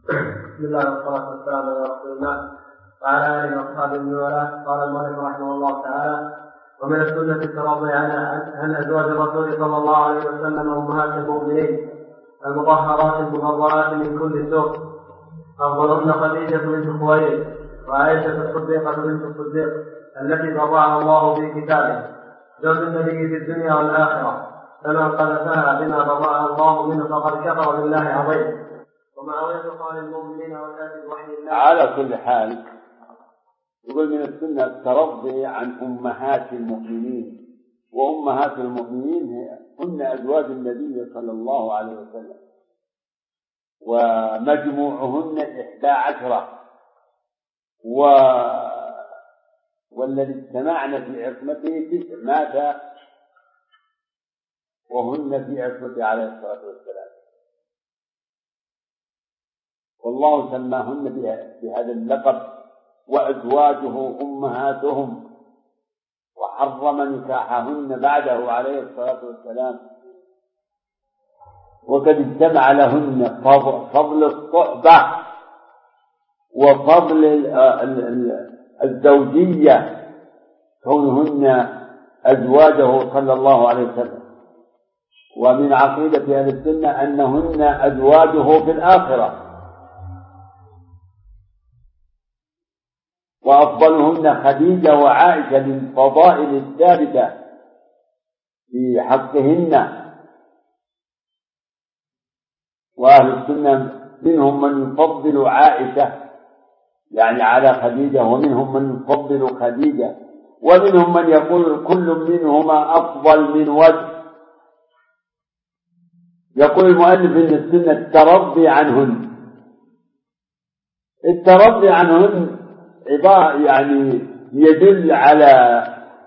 بسم الله والصلاة والسلام على رسول الله وعلى آله وأصحابه من والاه. قال المؤلف رحمه الله تعالى: ومن السنة الترضي عن أزواج الرسول صلى الله عليه وسلم أمهات المؤمنين المطهرات المبررات من كل سوء، أفضلهن خديجة بنت خويلد وعائشة الصديقة بنت الصديق التي برأها الله في كتابه، زوج النبي في الدنيا والآخرة، فمن قذفها بما برأها الله منه فقد كفر بالله عظيم. ومعاوية قال المؤمنين وكاتب وحي الله. على كل حال يقول من السنة الترضي عن أمهات المؤمنين، وأمهات المؤمنين هن أزواج النبي صلى الله عليه وسلم، ومجموعهن 11، والذي اجتمعن في عصمته 9 مات وهن في عصمته عليه الصلاة والسلام، والله سماهن بهذا اللقب: وأزواجه أمهاتهم، وحرم نكاحهن بعده عليه الصلاة والسلام. وقد اجتمع لهن فضل الصحبة وفضل الزوجية، كونهن أزواجه صلى الله عليه وسلم. ومن عقيدة أهل السنة أنهن أزواجه في الآخرة، وأفضلهن خديجة وعائشة للفضائل الثابتة في حقهن. وأهل السنة منهم من يفضل عائشة يعني على خديجة، ومنهم من يفضل خديجة، ومنهم من يقول كل منهما أفضل من وجه. يقول المؤلف إن السنة الترضي عنهن. الترضي عنهن يعني يدل على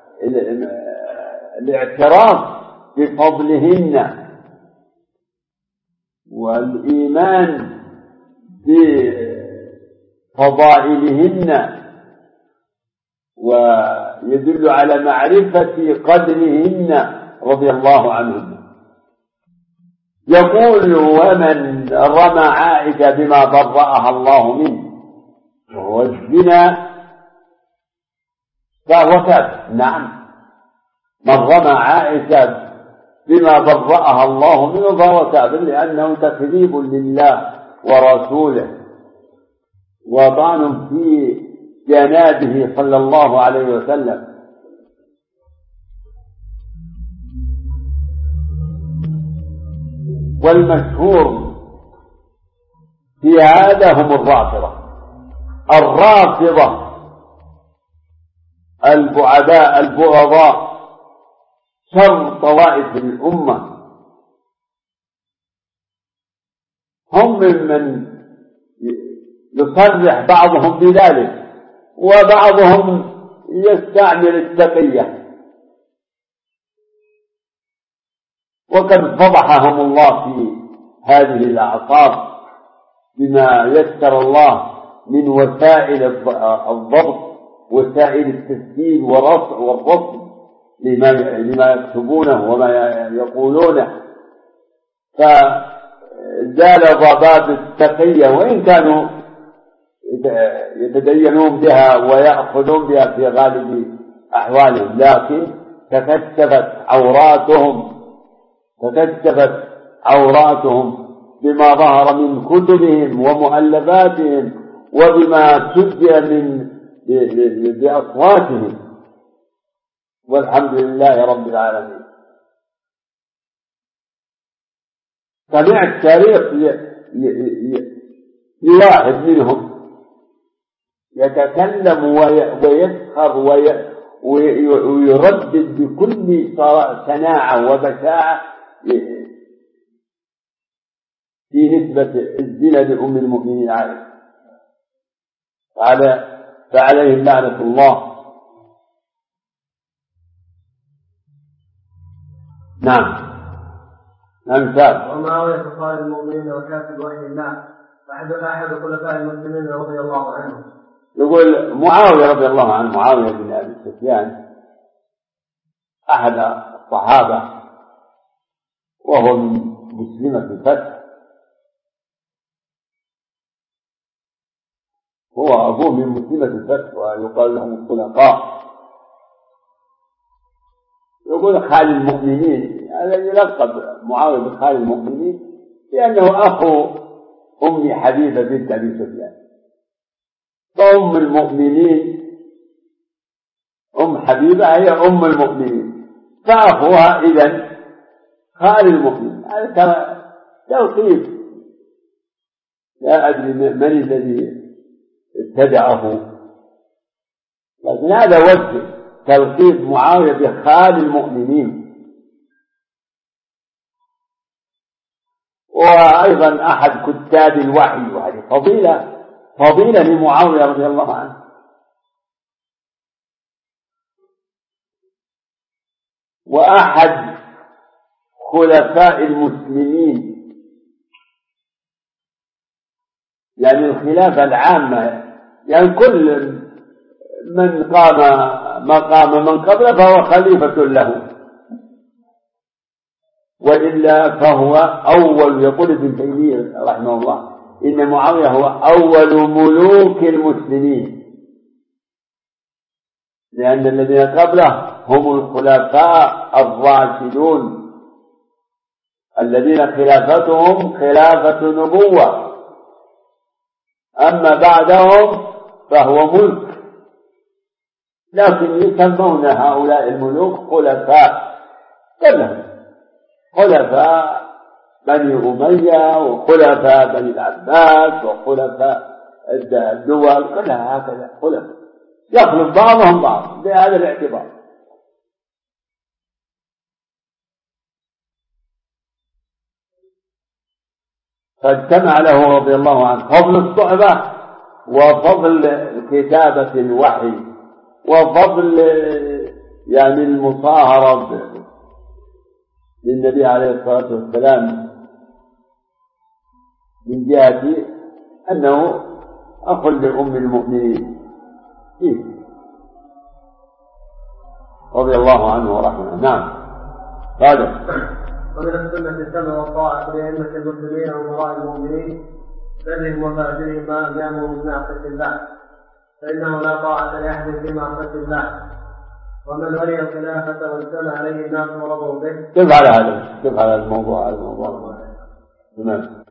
الاعتراف بفضلهن والإيمان بفضائلهن، ويدل على معرفة قدرهن رضي الله عنهن. يقول: ومن رمى عائشة بما برأها الله منه وهو الزنا فهو كافر. نعم، من رمى عائشة بما برأها الله منه فهو كافر، لأنه تكذيب لله ورسوله وطعن في جنابه صلى الله عليه وسلم. والمشهور في هذا هم الرافضة البعداء البغضاء، شر طوائف الأمة. هم ممن يصرح بعضهم بذلك، وبعضهم يستعمل التقية، وقد فضحهم الله في هذه الأعصار بما يسر الله من وسائل الضبط، وسائل التسجيل والرصد لما يكتبونه وما يقولونه. فزال ضباب التقية، وإن كانوا يتدينون بها ويأخذون بها في غالب أحوالهم، لكن تكشفت عوراتهم بما ظهر من كتبهم ومؤلفاتهم، وبما سجل بأصواتهم، والحمد لله رب العالمين. سمعت تاريخ لواحد منهم يتكلم ويسخر ويردد بكل صناعة وبشاعة في نسبة الزنا لأم المؤمنين عائشة، فعليه لعنة الله. نعم. ومعاوية قال المؤمنين وكاتب وحي الله، أحد خلفاء المسلمين رضي الله عنه. يقول معاوية رضي الله عنه، معاوية بن أبي سفيان، أحد الصحابة، وهو من مسلمة الفتح، هو أبوه من مسلمة الفتح ويقال لهم الخلقاء. يقول خال المؤمنين، هذا يلقب معاوية بخال المؤمنين لأنه أخو أم حبيبة بنت أبي سفيان، فأم المؤمنين أم حبيبة هي أم المؤمنين، فأخوها إذن خال المؤمنين. هذا توقيف، لا أدري من الذي ابتدعه، لكن هذا وجه تلقيب معاوية بخال المؤمنين. وأيضا أحد كتاب الوحي، وهذه فضيلة لمعاوية رضي الله عنه. وأحد خلفاء المسلمين، يعني الخلافة العامة، يعني كل من قام مقام من قبله فهو خليفة له، وإلا فهو أول. يقول ابن تيمية رحمه الله إن معاوية هو أول ملوك المسلمين، لأن الذين قبله هم الخلفاء الراشدون الذين خلافتهم خلافة نبوة، أما بعدهم فهو ملك، لكن يسمون هؤلاء الملوك خلفاء كلهم، خلفاء بني أمية وخلفاء بني العباس وخلفاء الدول كلها هكذا خلفاء، يخلف بعضهم بعض بهذا الاعتبار. فاجتمع له رضي الله عنه فضل الصحبة وفضل كتابة الوحي وفضل يعني المصاهرة للنبي عليه الصلاة والسلام، من جهة أنه أخ لأم المؤمنين رضي الله عنه ورحمه. نعم. هذا ومن السنة السمع والطاعة لأئمة المسلمين وأمراء المؤمنين برهم وفاجرهم ما لم يأمروا بمعصية الله، فإنه لا طاعة لأحد في معصية الله، ومن ولي الخلافة واجتمع عليه الناس ورضوا به. كيف على هذا الموضوع؟ تمام.